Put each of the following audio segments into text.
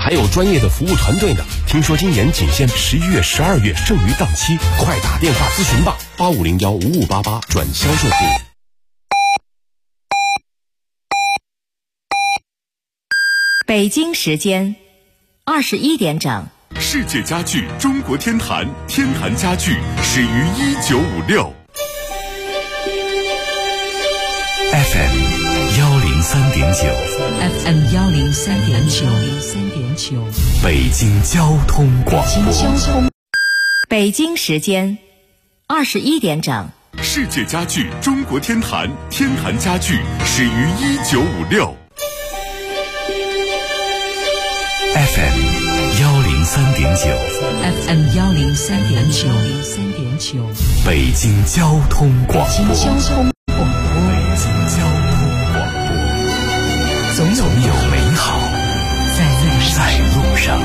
还有专业的服务团队呢。听说今年仅限11月、12月剩余档期，快打电话咨询吧，85015588转销售部。 北京时间21点整。 世界家具中国天坛，天坛家具始于1956。 FM 103.9， 北京交通广播。 北京时间21点整。 世界家具中国天坛，天坛家具始于1956。 FM 103.9， 北京交通广播。总有美好在路上。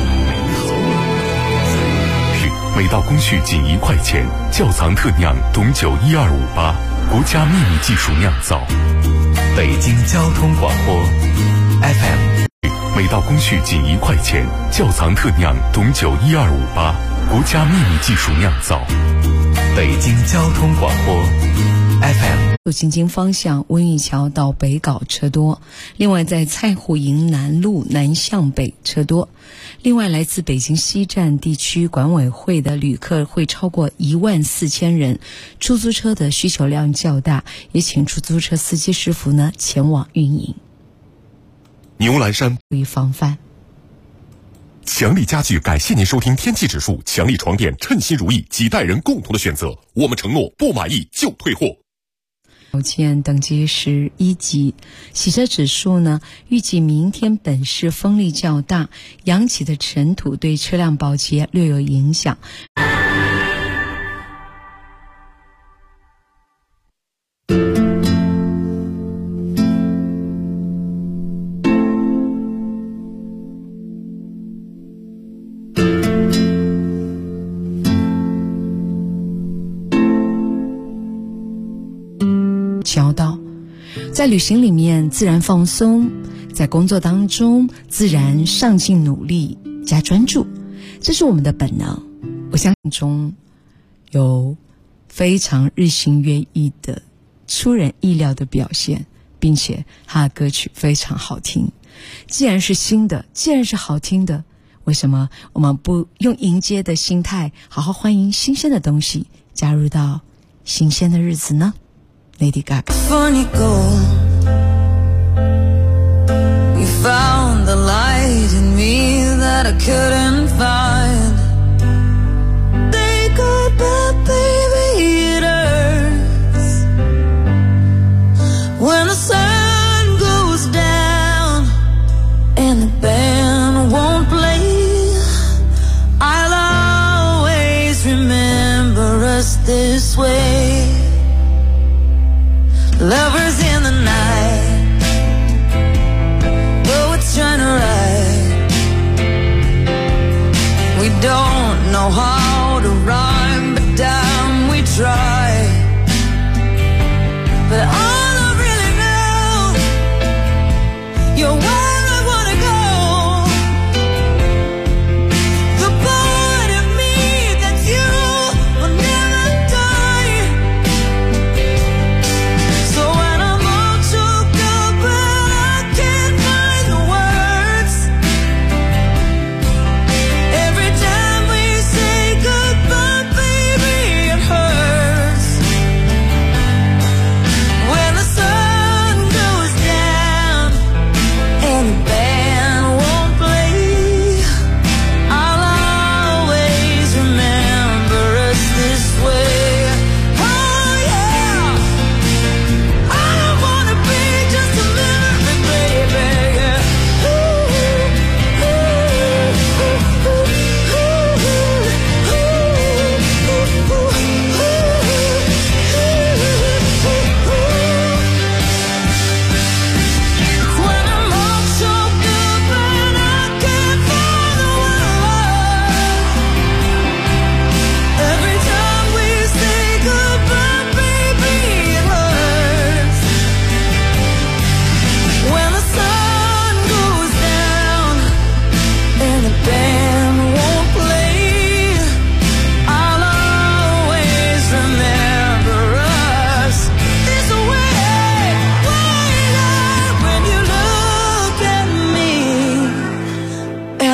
每道工序仅1块钱，窖藏特酿董酒12588，国家秘密技术酿造。 北京交通广播 FM。 每道工序仅1块钱，窖藏特酿董酒12588，国家秘密技术酿造。 北京交通广播 FM。 路京津方向温榆桥到北碏车多，另外在蔡湖营南路南向北车多。另外来自北京西站地区管委会的旅客会超过14000人，出租车的需求量较大，也请出租车司机师傅呢前往运营。 牛栏山注意防范。 强力家具感谢您收听天气指数，强力床垫称心如意，几代人共同的选择。我们承诺不满意就退货。 保健等级是1级，洗车指数呢，预计明天本市风力较大，扬起的尘土对车辆保洁略有影响。交道，在旅行里面自然放松，在工作当中自然上进努力加专注，这是我们的本能。我相信中有非常日新月异的出人意料的表现，并且他的歌曲非常好听。既然是新的，既然是好听的，为什么我们不用迎接的心态好好欢迎新鲜的东西加入到新鲜的日子呢？Lady Gaga. Before you go, you found the light in me that I couldn't find. Say goodbye, baby, it hurts when the sun goes down and the band won't play. I'll always remember us this way.Lovers in the night, poets trying to write. We don't know how to rhyme, but damn we try. But all I really know, you're where I wanna go. The part of me that's you will never die.So when I'm all choked up but I can't find the words, every time we say goodbye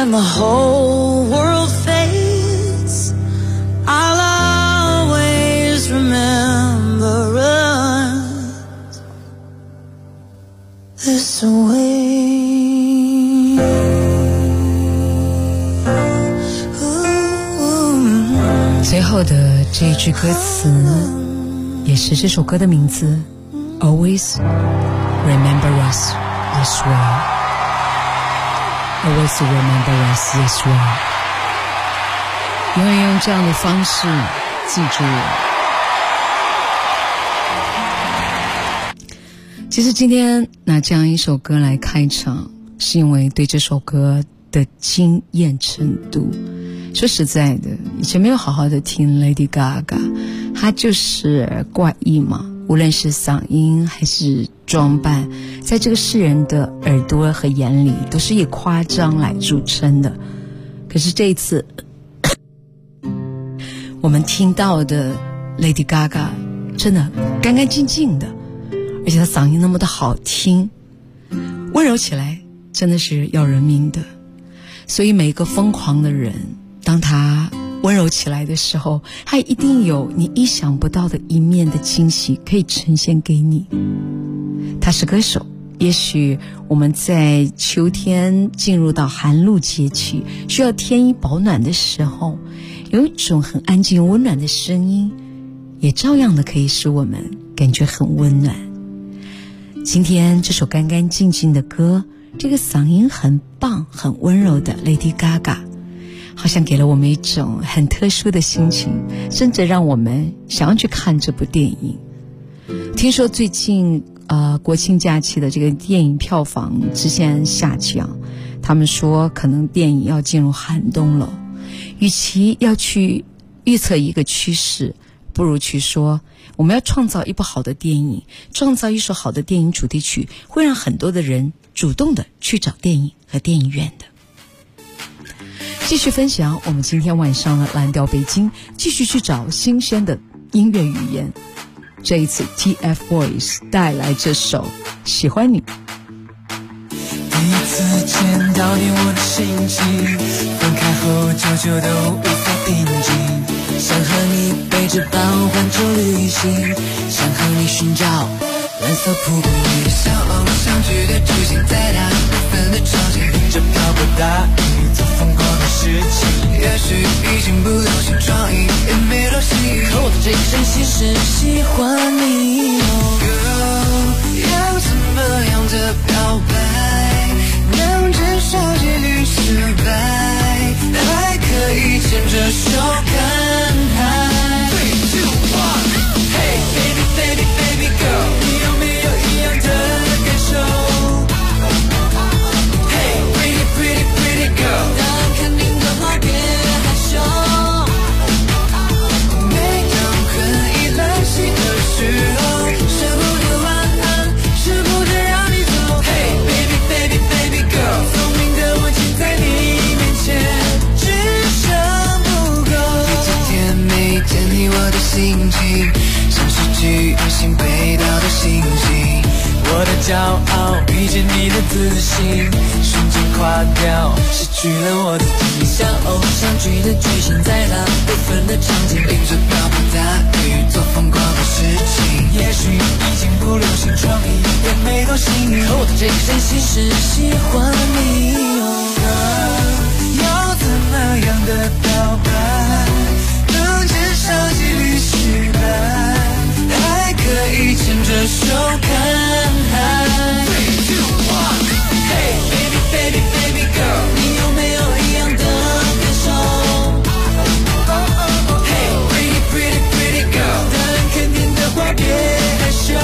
when the whole world fades, I'll always remember us this way. 最后的这一句歌词也是这首歌的名字 Always remember us this way. Always remember us this way. 永远用这样的方式记住我。其实今天拿这样一首歌来开场，是因为对这首歌的惊艳程度。说实在的，以前没有好好的听 Lady Gaga， 她就是怪异嘛，无论是嗓音还是装扮，在这个世人的耳朵和眼里都是以夸张来著称的。可是这一次我们听到的 Lady Gaga 真的干干净净的，而且她嗓音那么的好听，温柔起来真的是要人命的。所以每一个疯狂的人，当他温柔起来的时候，他一定有你意想不到的一面的惊喜可以呈现给你。他是歌手，也许我们在秋天进入到寒露节气，需要添衣保暖的时候，有一种很安静温暖的声音，也照样的可以使我们感觉很温暖。今天这首干干净净的歌，这个嗓音很棒很温柔的 Lady Gaga，好像给了我们一种很特殊的心情，甚至让我们想要去看这部电影。听说最近国庆假期的这个电影票房直线下降，他们说可能电影要进入寒冬了。与其要去预测一个趋势，不如去说我们要创造一部好的电影，创造一首好的电影主题曲，会让很多的人主动的去找电影和电影院的。继续分享我们今天晚上的蓝调北京，继续去找新鲜的音乐语言。这一次 TFBOYS 带来这首喜欢你。 第一次见到你我的心情，分开后久久都无法平静，想和你背着包环球旅行，想和你寻找蓝色瀑布里像偶像剧的剧情，在大部分的场景淋着瓢泼大雨做疯狂的事情，也许已经不流行创意也没流行，可我的这一生其实喜欢你。 Girl 要怎么样的表白能减少几率失败，还可以牵着手看海。 3, 2, 1 Hey baby baby baby girl， 你有没有一样的感受？ Hey pretty pretty pretty girl， 答案肯定的话别害羞，每当很依赖谁的时候，舍不得晚安，舍不得让你走。 Hey baby baby baby girl， 聪明的我竟在你面前只剩不够。这几天没见你我的心情像是去旅行北岛的星星，我的骄傲遇见你的自信瞬间垮掉，失去了我自己，像偶像剧的剧情，在大部分的场景淋着瓢泼大雨做疯狂的事情，也许已经不流行创意也没多幸运，可我的这一生其实喜欢你。要怎么样的表白能减少几率失败，还可以牵着手看海。 3, 2, 1 Hey baby baby baby girl， 你有没有一样的感受？ Hey pretty pretty pretty girl， 答案肯定的话别害羞，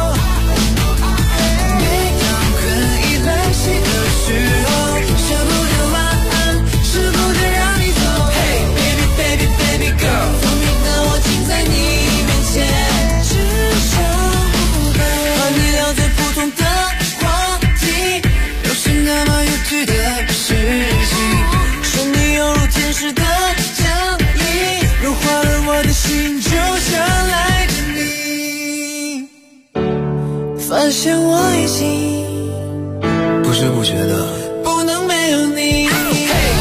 每当很依赖谁的时候，舍不得晚安，舍不得让你走。 Hey baby baby baby girl， 聪明的我竟在你面前只剩不够，和你聊最普通的话题，又是那么幼稚的事情，说你犹如天使的降临，融化了我的心，就像爱着你，发现我已经不知不觉的不能没有你。Hey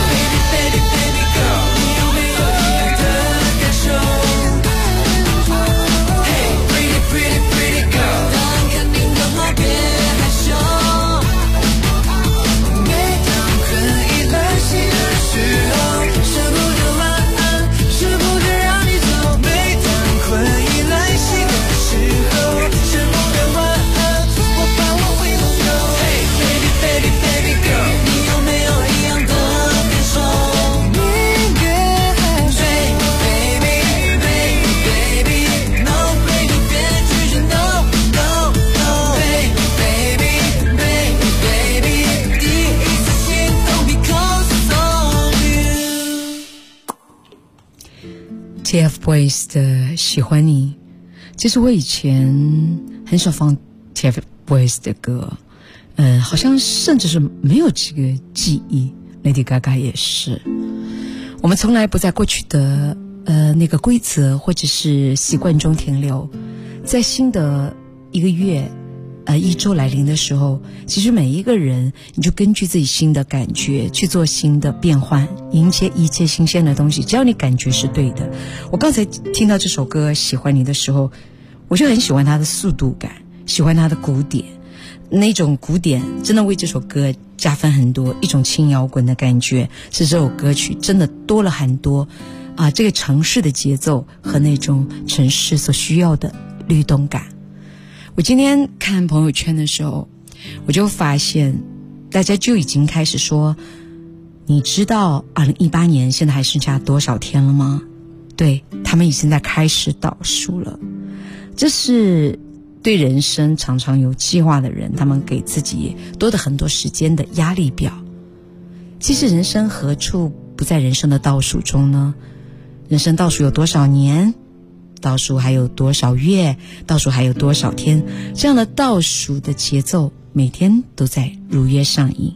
TFBOYS 的喜欢你。其实我以前很少放 TFBOYS 的歌，好像甚至是没有这个记忆。Lady Gaga 也是，我们从来不在过去的那个规则或者是习惯中停留。在新的一个月一周来临的时候，其实每一个人你就根据自己新的感觉去做新的变换，迎接一切新鲜的东西，只要你感觉是对的。我刚才听到这首歌喜欢你的时候，我就很喜欢它的速度感，喜欢它的鼓点，那种鼓点真的为这首歌加分很多，一种轻摇滚的感觉，是这首歌曲真的多了很多这个城市的节奏和那种城市所需要的律动感。我今天看朋友圈的时候，我就发现大家就已经开始说，你知道2018年现在还剩下多少天了吗？对，他们已经在开始倒数了。这是对人生常常有计划的人，他们给自己多的很多时间的压力表。其实人生何处不在人生的倒数中呢？人生倒数有多少年？倒数还有多少月？倒数还有多少天？这样的倒数的节奏每天都在如约上映。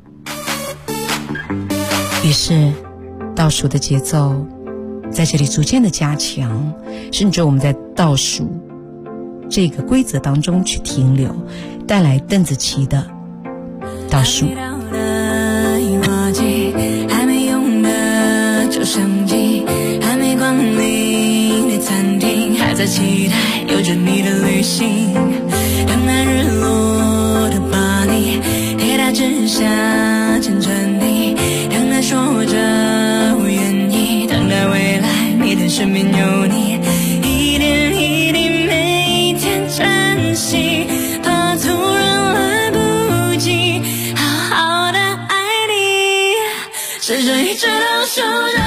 于是倒数的节奏在这里逐渐的加强，甚至我们在倒数这个规则当中去停留，带来邓紫棋的倒数。 还没用的旧相机，还没光临的餐厅，还在期待有着你的旅行。等待日落的巴黎，铁塔之下牵着你，等待说着我愿意，等待未来每天身边有你，一点一滴每一天珍惜，怕突然来不及好好的爱你，是这一直都守着。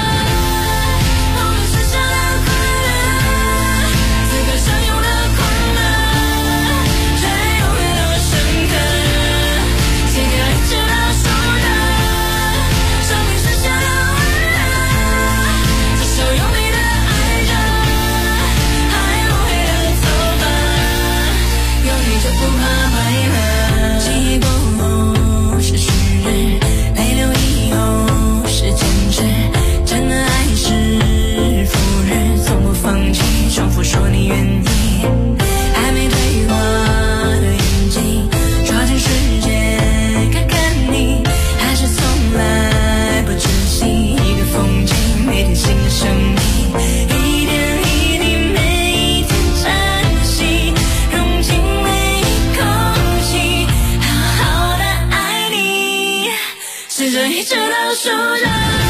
说你愿意，还没对话的眼睛，抓紧时间看看你，还是从来不珍惜一个风景，每天新的生命，一点一滴每一天珍惜，融进每一口气，好好的爱你，是这一直都守着。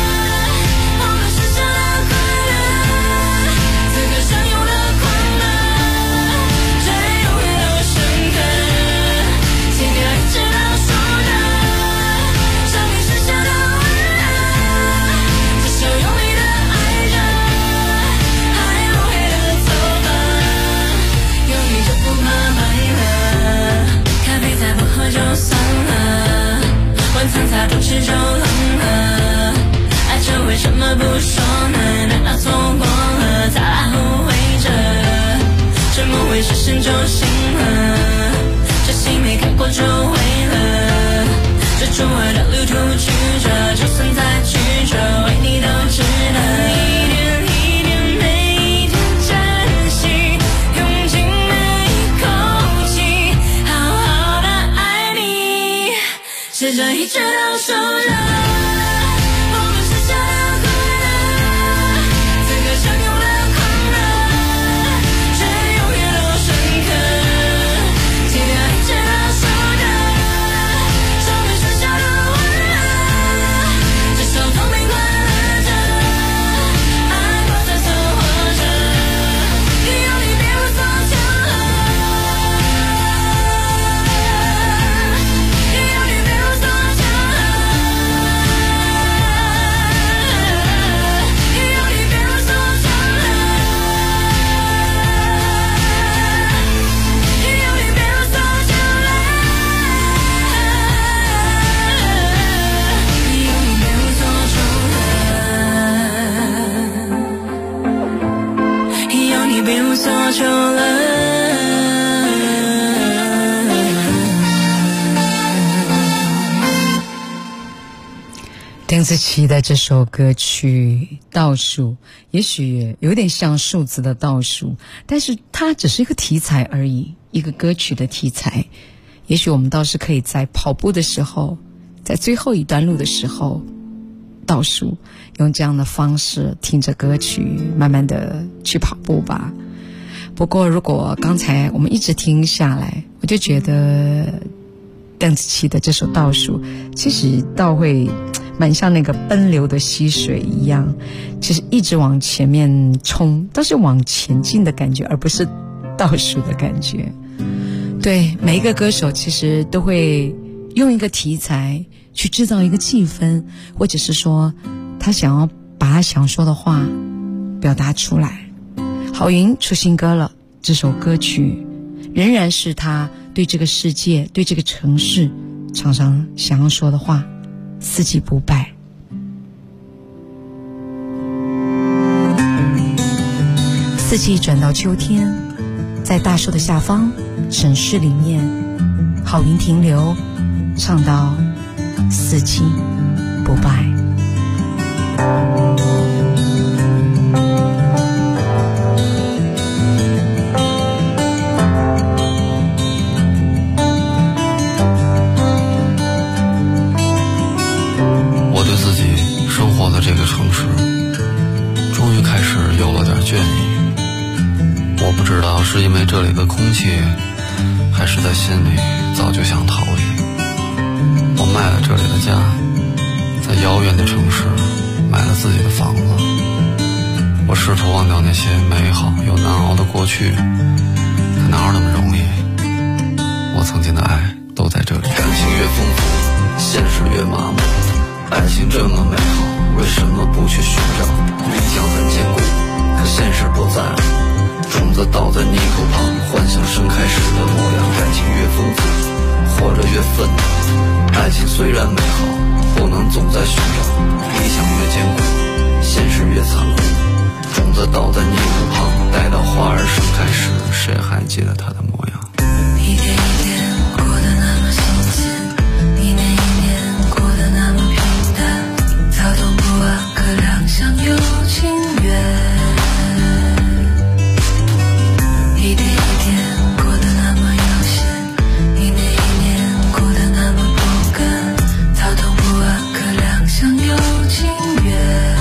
就算了，晚餐擦出吃就冷了，爱着为什么不说呢？难道错过了，再来后悔着，沉默会是神就醒了，这戏没看过就毁了，这初二的旅途曲折，就算再曲折，为你都值得。是这一直都守着。 邓紫棋的这首歌曲《倒数》，也许有点像数字的倒数，但是它只是一个题材而已，一个歌曲的题材。也许我们倒是可以在跑步的时候，在最后一段路的时候倒数，用这样的方式听着歌曲慢慢的去跑步吧。不过如果刚才我们一直听下来，我就觉得邓紫棋的这首倒数其实倒会蛮像那个奔流的溪水一样，其实一直往前面冲，都是往前进的感觉，而不是倒数的感觉。对，每一个歌手其实都会用一个题材去制造一个气氛，或者是说他想要把他想说的话表达出来。郝云出新歌了，这首歌曲仍然是他对这个世界，对这个城市常常想要说的话，四季不败。四季转到秋天，在大树的下方，城市里面，郝云停留，唱到四季不败。 我对自己生活的这个城市终于开始有了点倦意。我不知道是因为这里的空气，还是在心里早就想逃离。我卖了这里的家，在遥远的城市买了自己的房子。我试图忘掉那些美好又难熬的过去，可哪有那么容易？我曾经的爱都在这里。感情越丰富，现实越麻木。爱情这么美好，为什么不去寻找？理想很坚固，可现实不在。种子倒在泥土旁，幻想盛开时的模样。感情越丰富，活着越愤怒。爱情虽然美好，不能总在寻找。理想越坚固，现实越残酷。种子倒在泥土旁，待到花儿盛开时，谁还记得它的模样？ 一天一天过得那么新鲜，一年一年过得那么平淡，躁动不安，可两相有情缘。一天一天过得那么悠闲，一年一年过得那么不甘，躁动不安，可两相有情缘。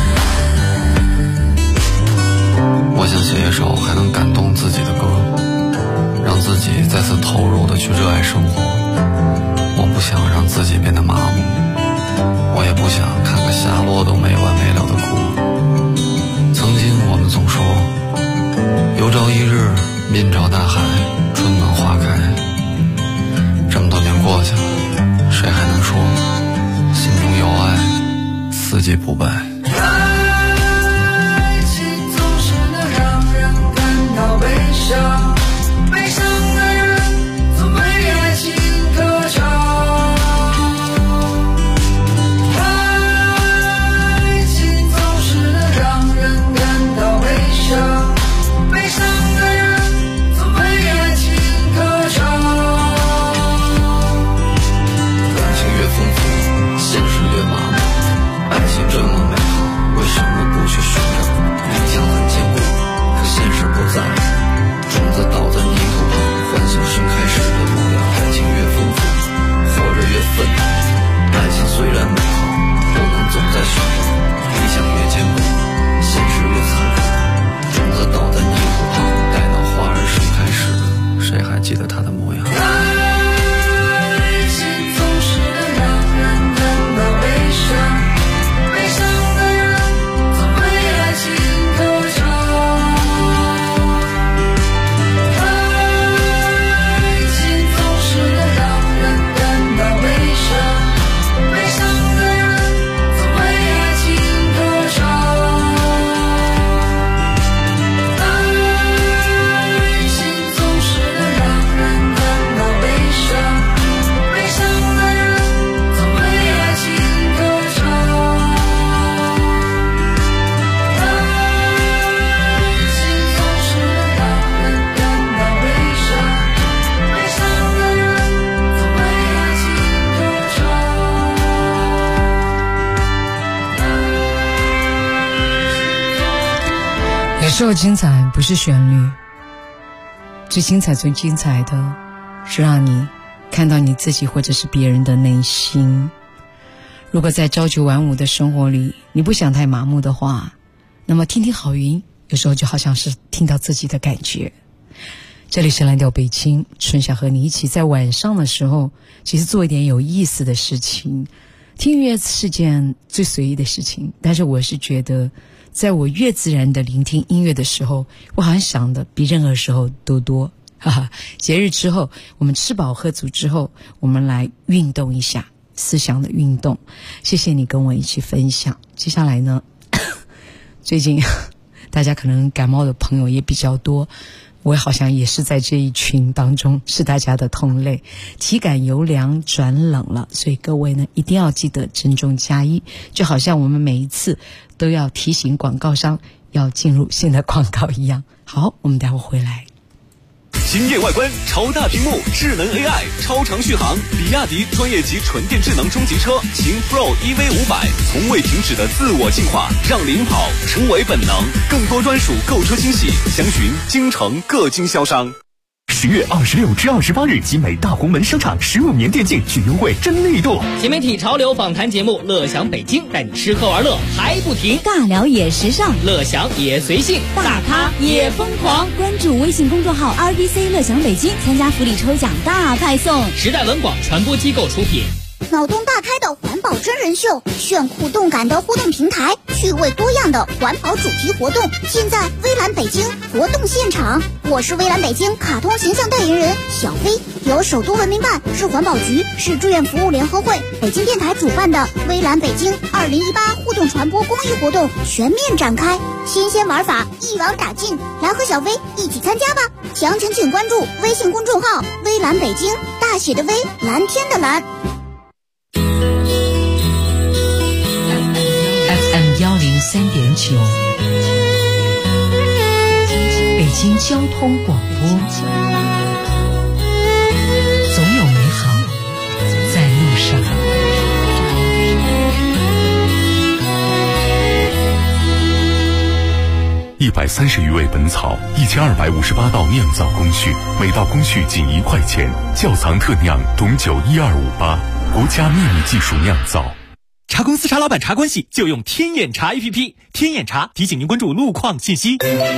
我想写一首还能感动自己的歌，让自己再次投入的去热爱生活。我不想让自己变得麻木，我也不想看个下落都没完没了的哭。曾经我们总说，有朝一日面朝大海，春暖花开。这么多年过去了，谁还能说心中有爱，四季不败？ 爱情总是能让人感到悲伤，悲伤的人总为爱情歌唱。爱情总是能让人感到悲伤，悲伤的人总为爱情歌唱。 感情越丰富，现实越麻木。爱情这么美好， 时候精彩不是旋律，最精彩的是让你看到你自己或者是别人的内心。如果在朝九晚五的生活里你不想太麻木的话，那么听听好云，有时候就好像是听到自己的感觉。这里是蓝调北京，春夏和你一起在晚上的时候其实做一点有意思的事情。听音乐是件最随意的事情，但是我是觉得在我越自然的聆听音乐的时候，我好像想的比任何时候都多。哈哈，节日之后，我们吃饱喝足之后，我们来运动一下，思想的运动。谢谢你跟我一起分享。接下来呢，最近大家可能感冒的朋友也比较多，我好像也是在这一群当中，是大家的同类。体感由凉转冷了，所以各位呢一定要记得珍重加衣，就好像我们每一次都要提醒广告商要进入新的广告一样。好，我们待会回来。 惊艳外观，超大屏幕，智能 AI， 超长续航，比亚迪专业级纯电智能中级车秦 Pro EV500， 从未停止的自我进化，让领跑成为本能。更多专属购车惊喜，详询京城各经销商。 10月26至28日，集美大红门商场15年电竞巨优惠真力度。 新媒体潮流访谈节目《乐享北京》，带你吃喝玩乐还不停， 尬聊也时尚， 乐享也随性， 大咖也疯狂。关注微信公众号 RDC 乐享北京，参加福利抽奖大派送。 时代文广传播机构出品。 脑洞大开的环保真人秀，炫酷动感的互动平台，趣味多样的环保主题活动，尽在微蓝北京活动现场。我是微蓝北京卡通形象代言人小飞，由首都文明办、市环保局、市志愿服务联合会、北京电台主办的微蓝北京2018互动传播公益活动全面展开，新鲜玩法一网打尽，来和小飞一起参加吧！详情请关注微信公众号微蓝北京，大写的微，蓝天的蓝。 FM103.9，北京交通广播，总有美好在路上。 130余味本草，1258道酿造工序，每道工序仅1块钱。窖藏特酿董酒12588，国家秘密技术酿造。 茶公司茶老板茶关系就用天眼茶 APP， 天眼茶提醒您关注路况信息。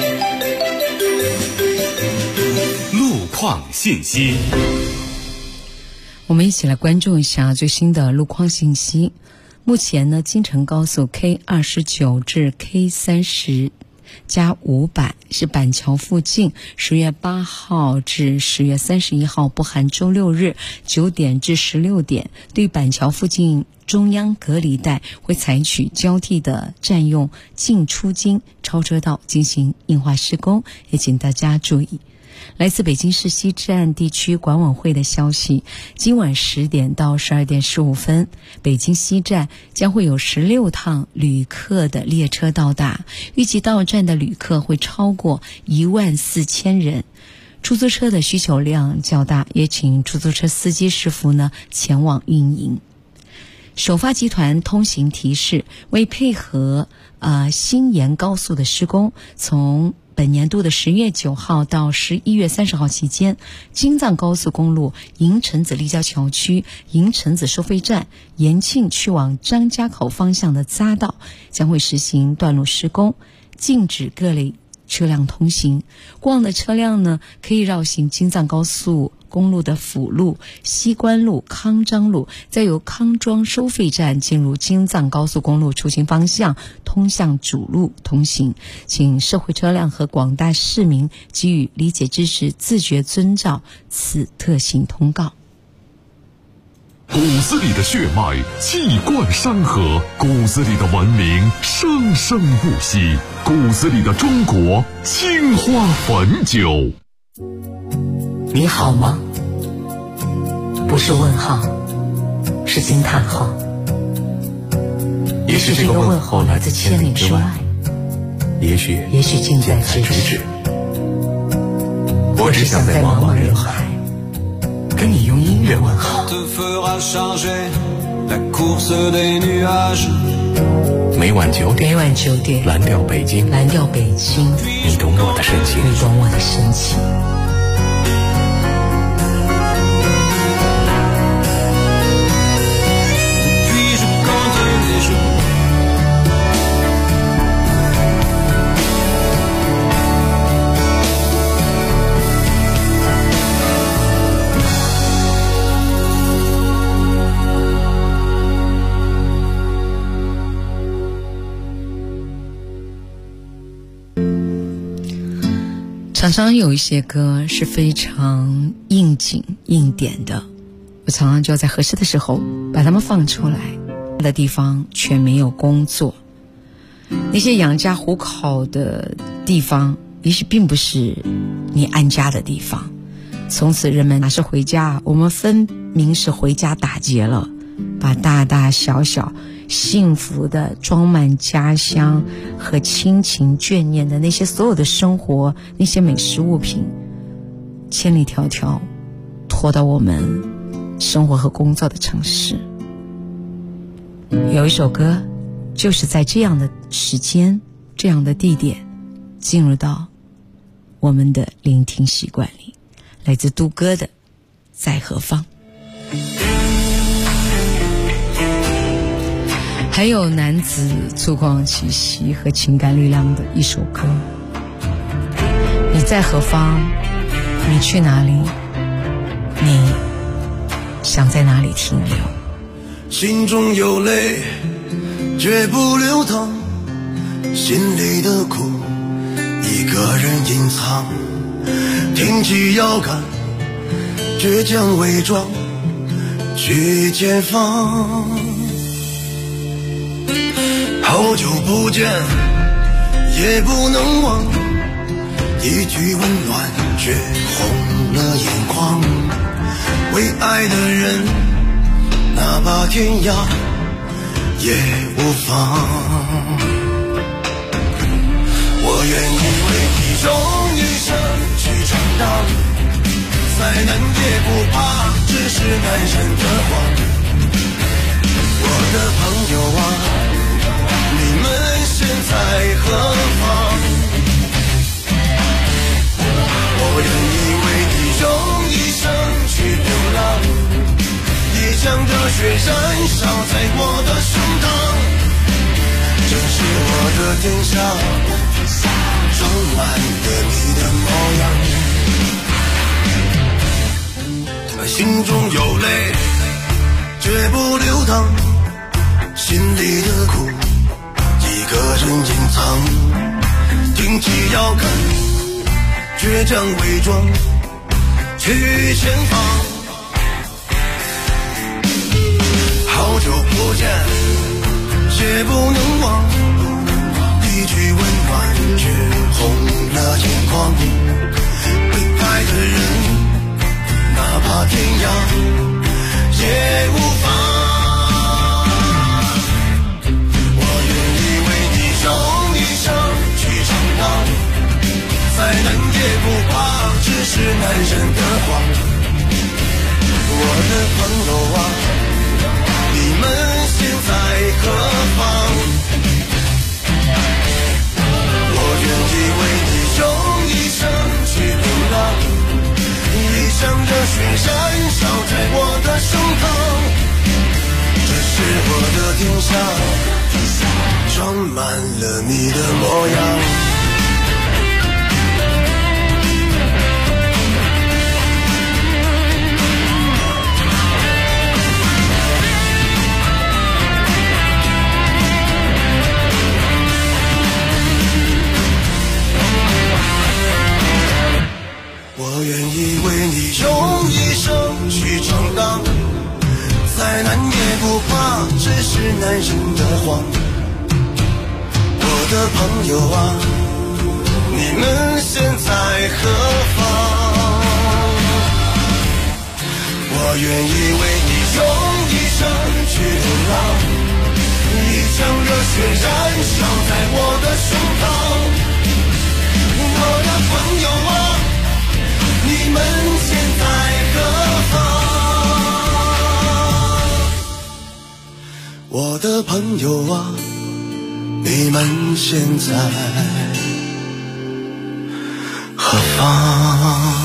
路况信息， 我们一起来关注一下最新的路况信息。目前呢，京承高速 K29至 K30加500是板桥附近10月8号至10月31号不含周六日9点至16点，对板桥附近中央隔离带会采取交替的占用进出京超车道进行硬化施工，也请大家注意。来自北京市西站地区管委会的消息，今晚10点到12点15分，北京西站将会有16趟旅客的列车到达，预计到站的旅客会超过14000人。出租车的需求量较大，也请出租车司机师傅呢前往运营。首发集团通行提示，为配合新延高速的施工，从本年度的10月9号到11月30号期间，京藏高速公路银城子立交桥区银城子收费站延庆去往张家口方向的匝道将会实行段路施工，禁止各类车辆通行。过往的车辆呢，可以绕行京藏高速公路的辅路、西关路、康庄路，再由康庄收费站进入京藏高速公路出行方向通向主路通行。请社会车辆和广大市民给予理解支持，自觉遵照此特行通告。 骨子里的血脉气贯山河，骨子里的文明生生不息，骨子里的中国青花汾酒。 你好吗？不是问号，是惊叹号。也许这个问候来自千里之外，也许近在咫尺。我只想在茫茫人海跟你用音乐问好。 每晚9点，蓝调北京， 你懂我的深情， 常常有一些歌是非常应景应点的，我常常就要在合适的时候把它们放出来。的地方却没有工作，那些养家糊口的地方也许并不是你安家的地方。从此人们哪是回家，我们分明是回家打劫了，把大大小小幸福的装满家乡和亲情眷念的那些所有的生活，那些美食物品，千里迢迢拖到我们生活和工作的城市。有一首歌就是在这样的时间这样的地点进入到我们的聆听习惯里，来自杜哥的《在何方》。还有男子粗犷气息和情感力量的一首歌，你在何方，你去哪里，你想在哪里停留。 心中有泪绝不流淌，心里的苦一个人隐藏，挺起腰杆倔强伪装去前方。好久不见也不能忘，一句温暖却红了眼眶，为爱的人哪怕天涯也无妨。我愿意为你用一生去闯荡，再难也不怕，只是男人的谎。我的朋友啊，你们现在何方？我愿意为你用一生去流浪，一腔热血燃烧在我的胸膛，这是我的天下，装满了你的模样。心中有泪绝不流淌，心里的苦一个人隐藏，挺起腰杆倔强伪装去前方。好久不见也不能忘，一句温暖却红了眼眶，为爱的人哪怕天涯也无妨。用一生去闯荡，再难也不怕，只是男人的谎。我的朋友啊，你们现在何方？我愿意为你用一生去流浪，一腔热血燃烧在我的胸膛，这是我的天下，装满了你的模样。我愿意为你用一生去闯荡，再难也不怕，只是男人的谎。我的朋友啊，你们现在何方？我愿意为你用一生去流浪，一腔热血燃烧在我的胸膛。我的朋友啊，你们现在何方？我的朋友啊， 你们现在何方？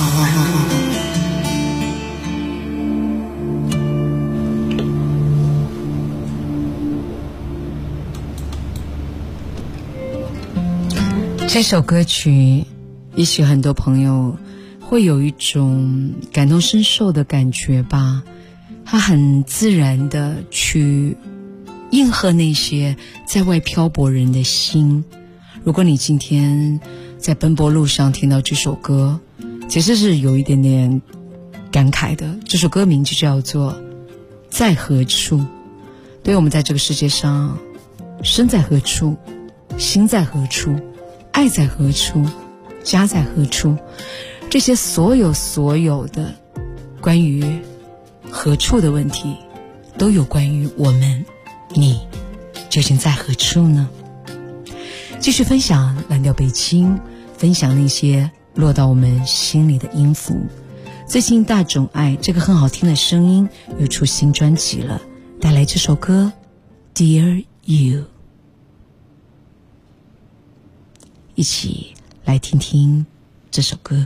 这首歌曲也许很多朋友会有一种感同身受的感觉吧，它很自然的去应和那些在外漂泊人的心。如果你今天在奔波路上听到这首歌，其实是有一点点感慨的。这首歌名就叫做在何处。对，我们在这个世界上，身在何处，心在何处，爱在何处，家在何处，这些所有的关于何处的问题，都有关于我们，你究竟在何处呢？继续分享蓝调北京，分享那些落到我们心里的音符。最近大冢爱这个很好听的声音又出新专辑了，带来这首歌 Dear You， 一起来听听这首歌。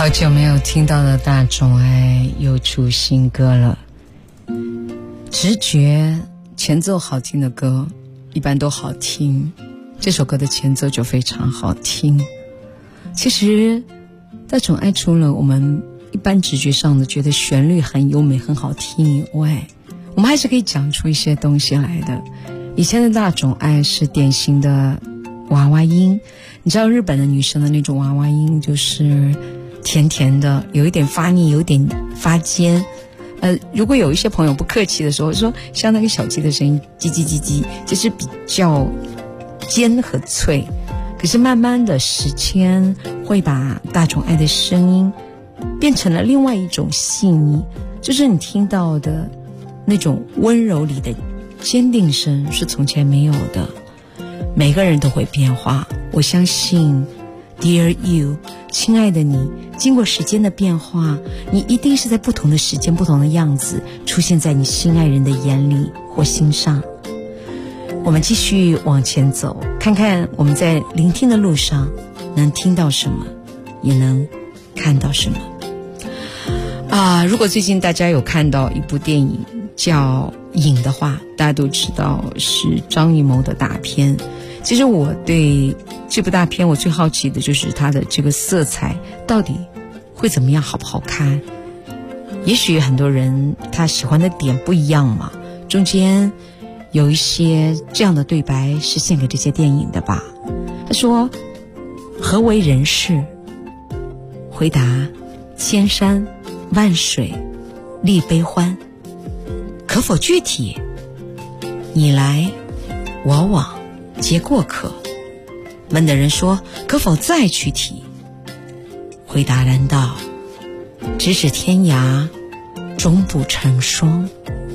好久没有听到的大众爱又出新歌了。直觉前奏好听的歌一般都好听，这首歌的前奏就非常好听。其实大众爱除了我们一般直觉上的觉得旋律很优美很好听以外，我们还是可以讲出一些东西来的。以前的大众爱是典型的娃娃音，你知道日本的女生的那种娃娃音就是甜甜的，有一点发腻，有一点发尖。如果有一些朋友不客气的时候说像那个小鸡的声音叽叽叽叽，就是比较尖和脆。可是慢慢的时间会把大众爱的声音变成了另外一种细腻，就是你听到的那种温柔里的坚定声是从前没有的。每个人都会变化，我相信 Dear You 亲爱的你，经过时间的变化，你一定是在不同的时间不同的样子出现在你心爱人的眼里或心上。我们继续往前走，看看我们在聆听的路上能听到什么，也能看到什么如果最近大家有看到一部电影叫影的话，大家都知道是张艺谋的大片。其实我对这部大片我最好奇的就是它的这个色彩到底会怎么样，好不好看。也许很多人他喜欢的点不一样嘛，中间有一些这样的对白是献给这些电影的吧。他说何为人世，回答千山万水立悲欢，可否具体，你来我往皆过客。问的人说可否再具体，回答人道咫尺天涯终不成双。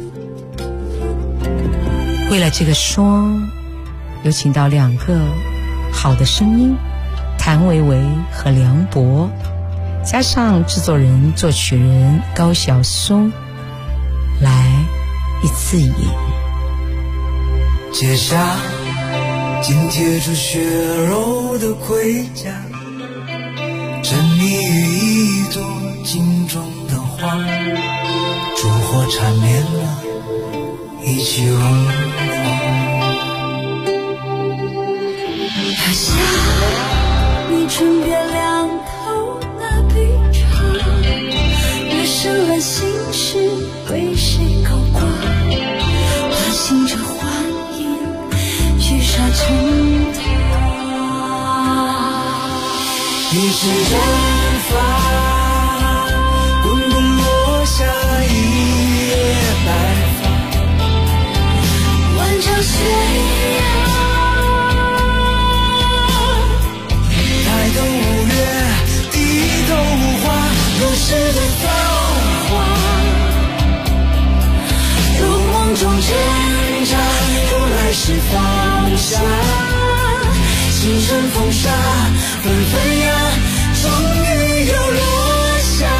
为了这个双，有请到2个好的声音，谭维维和梁博，加上制作人作曲人高晓松，来一次饮。 结痂紧贴住血肉的盔甲，沉溺于一朵镜中的花，烛火缠绵了一起融化。 喝下你唇边两头那杯茶，越深了心事为谁勾挂，他醒着幻影聚沙成塔。 一支针发滚滚落下一夜白发， 万丈悬崖抬头五月低头花，如诗的繁华， 如梦中挣扎， 若来时放下，清晨风沙纷纷呀，终于又落下。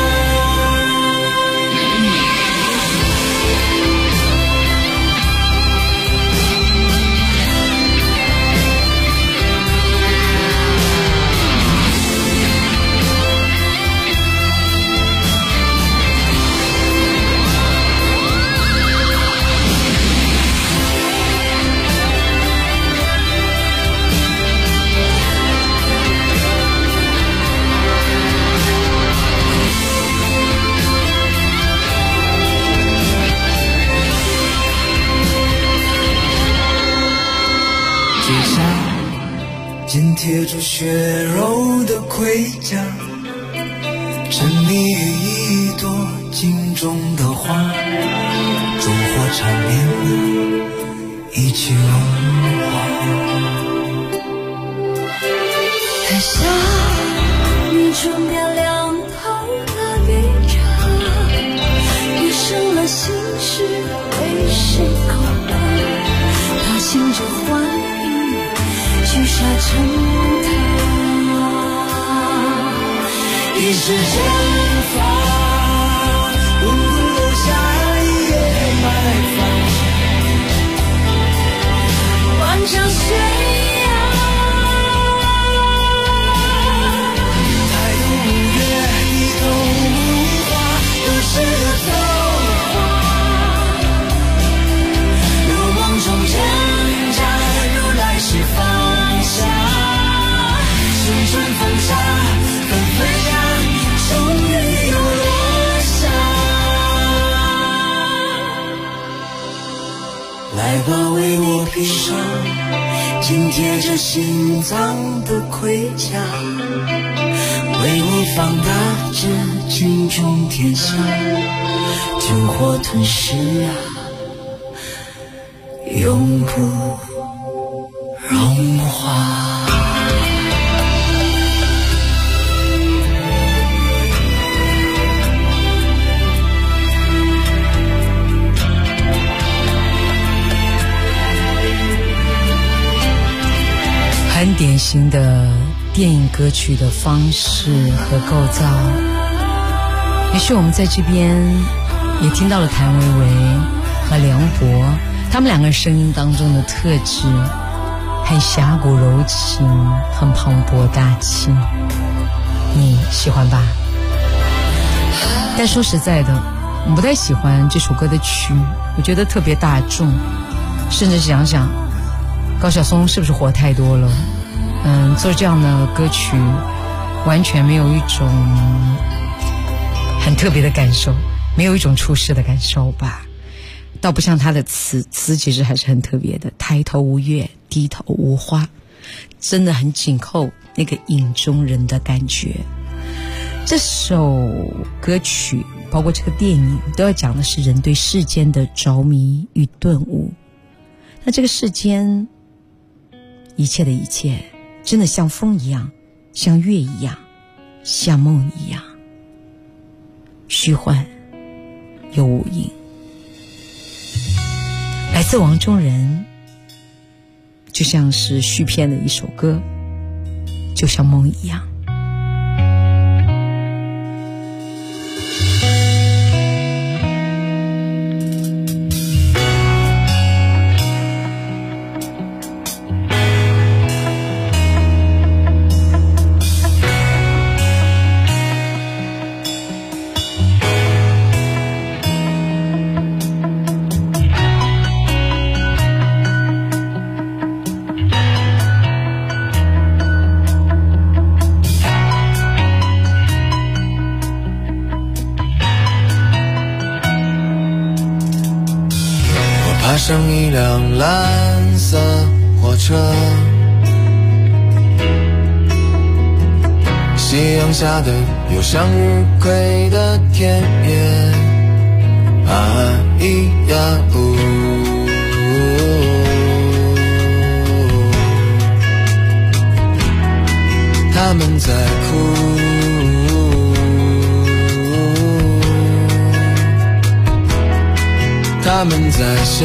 紧贴住血肉的盔甲，沉溺于一朵镜中的花，烛火缠绵了一起融化。 喝下你唇边两头那杯茶，越深了心事为谁勾勒，他醒着幻影聚沙成塔。 一时间发滚滚落下一夜白发， 万丈悬崖抬头五月包为我披上紧贴着心脏的盔甲，为你放大这镜中天下，酒火吞噬啊，永不融化。 很典型的电影歌曲的方式和构造，也许我们在这边也听到了谭维维和梁博他们两个声音当中的特质，很侠骨柔情，很磅礴大气，你喜欢吧？但说实在的，我不太喜欢这首歌的曲，我觉得特别大众，甚至想想高晓松是不是活太多了？做这样的歌曲完全没有一种很特别的感受，没有一种出世的感受吧。倒不像他的词其实还是很特别的，抬头无月，低头无花，真的很紧扣那个影中人的感觉。这首歌曲包括这个电影都要讲的是人对世间的着迷与顿悟。那这个世间一切的一切真的像风一样，像月一样，像梦一样，虚幻又无影。来自王中人，就像是续篇的一首歌，就像梦一样。 上一辆蓝色火车，夕阳下的有向日葵的田野，啊咿呀呜，他们在哭，他们在笑，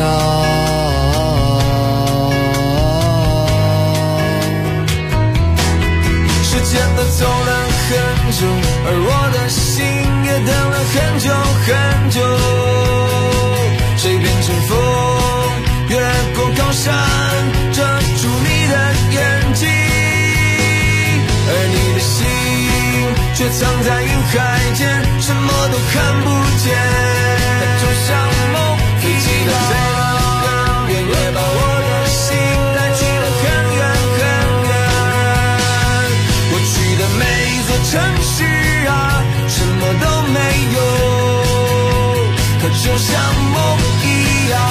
时间都走了很久，而我的心也等了很久很久。谁变成风，越过高山，遮住你的眼睛，而你的心却藏在云海间，什么都看不见。它就像梦，你记得飞了远远，也把我的心带去了很远很远。过去的每一座城市啊，什么都没有，可就像梦一样。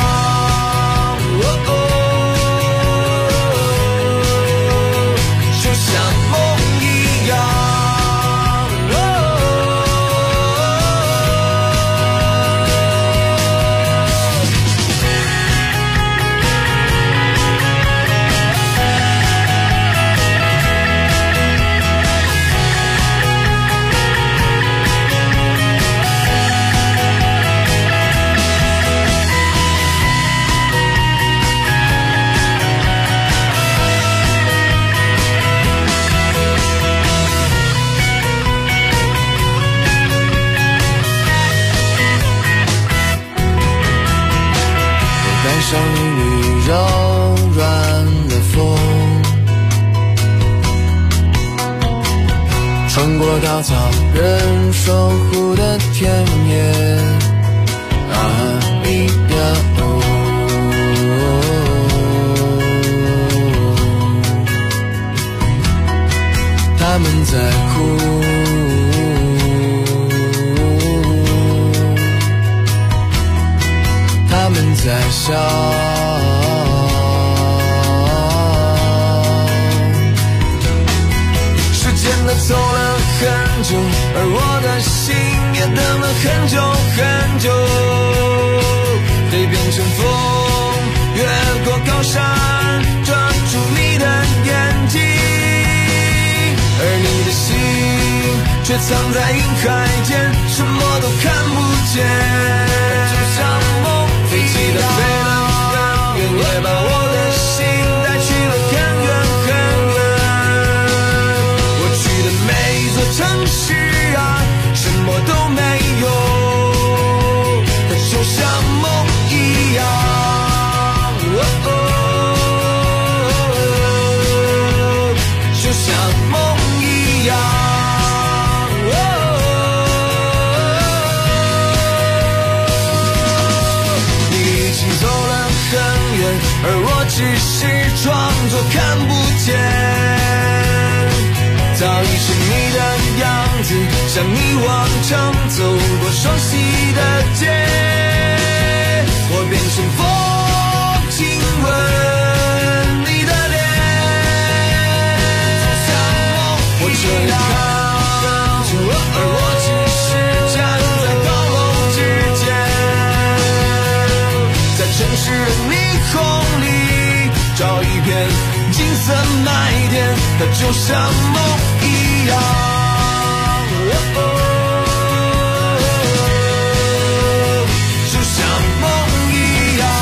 就像梦一样。像一缕柔软的风，穿过稻草人守护的田野，啊咿呀哦，他们在哭，他们在在笑。时间它走了很久，而我的心也等了很久很久，得变成风，越过高山，抓住你的眼睛，而你的心却藏在云海间，什么都看不见。就像梦，飞起的飞了很远，也把我的心带去了很远很远。我去的每一座城市啊，什么都没有，它就像梦一样。就像梦一样。你已经走了很远，而我只是装作看不见，早已是你的样子，像你往常走过双溪的街，我变成风，亲吻你的脸，就像梦，我这样看着，而我只是站在高楼之间，在城市的霓虹里找一片金色麦田，它就像梦一样。就像梦一样。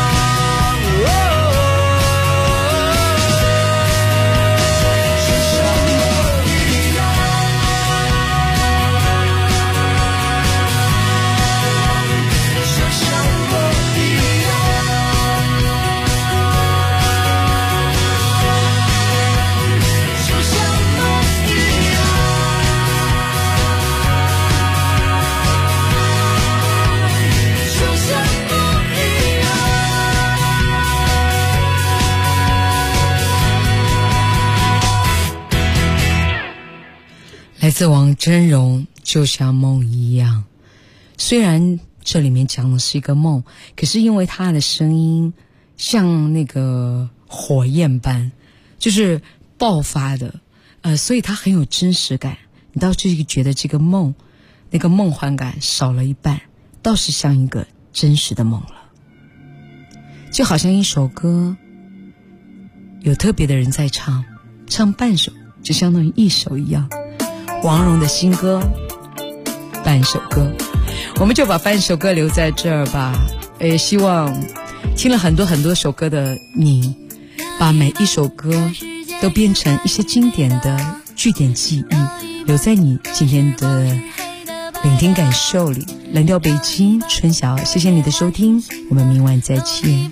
来自王真荣，就像梦一样。虽然这里面讲的是一个梦，可是因为他的声音像那个火焰般，就是爆发的，所以他很有真实感。你倒是觉得这个梦，那个梦幻感少了一半，倒是像一个真实的梦了。就好像一首歌，有特别的人在唱，唱半首就相当于一首一样。王蓉的新歌半首歌，我们就把半首歌留在这儿吧。也希望听了很多首歌的你，把每一首歌都变成一些经典的句点记忆，留在你今天的聆听感受里。蓝调北京，春晓，谢谢你的收听，我们明晚再见。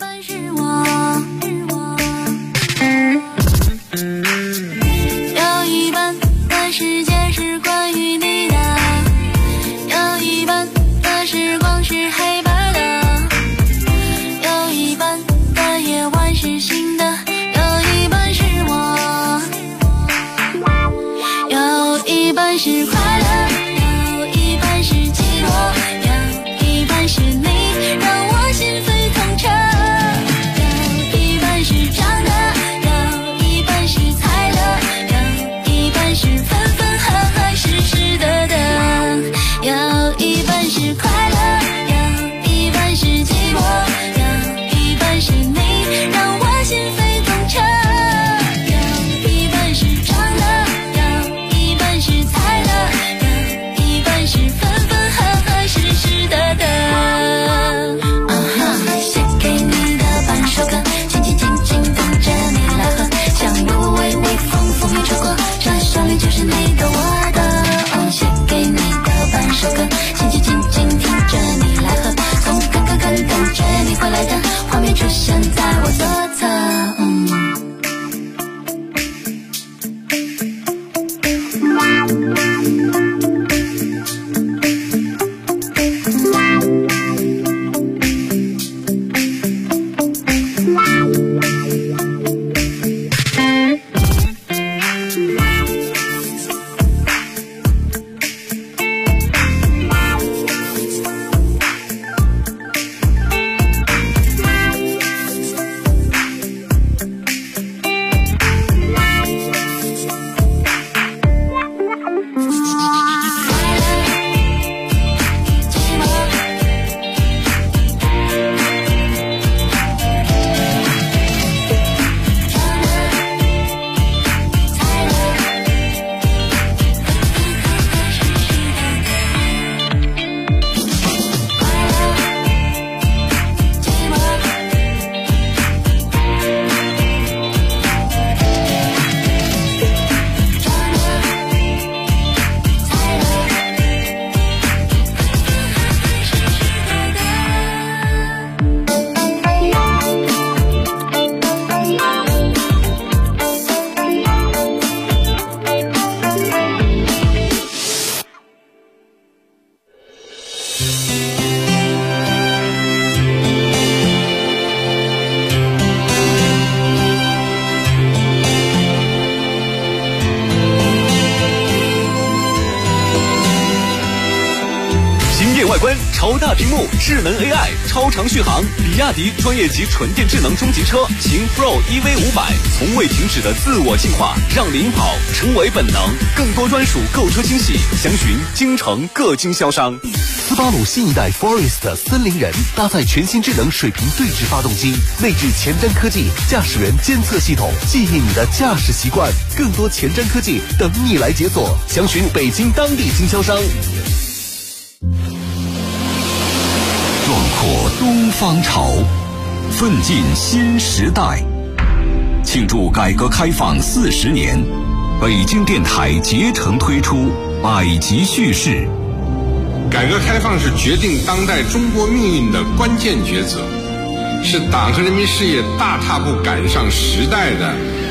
有一半的世界是关于你的，有一半的时光是黑白的，有一半的夜晚是醒的，有一半是我，有一半是快乐，有一半是寂寞，有一半是你让我心飞痛彻，有一半是长大，有一半是猜了，有一半是分分合合，是是得得，有一半是快乐，有一半是寂寞，有一半是你让我心飞痛彻，有一半是长大，有一半是猜了，有一半是分分合合，是是得得。写给你的半首歌，静静静静等着你来喝，像我为你风风雨出过，这旋律就是你的我的。写给你的半首歌，静静静静听着你来喝，从刚刚等着你回来的画面出现在我左侧。 外观、超大屏幕、智能 AI、超长续航，比亚迪专业级纯电智能中级车秦 Pro EV500，从未停止的自我进化，让领跑成为本能。更多专属购车惊喜，详询京城各经销商。 斯巴鲁新一代 Forest 森林人搭载全新智能水平对置发动机，内置前瞻科技驾驶员监测系统，记忆你的驾驶习惯。更多前瞻科技等你来解锁，详询北京当地经销商。 壮阔东方潮，奋进新时代。庆祝改革开放40年，北京电台竭诚推出百集叙事。 改革开放是决定当代中国命运的关键抉择，是党和人民事业大踏步赶上时代的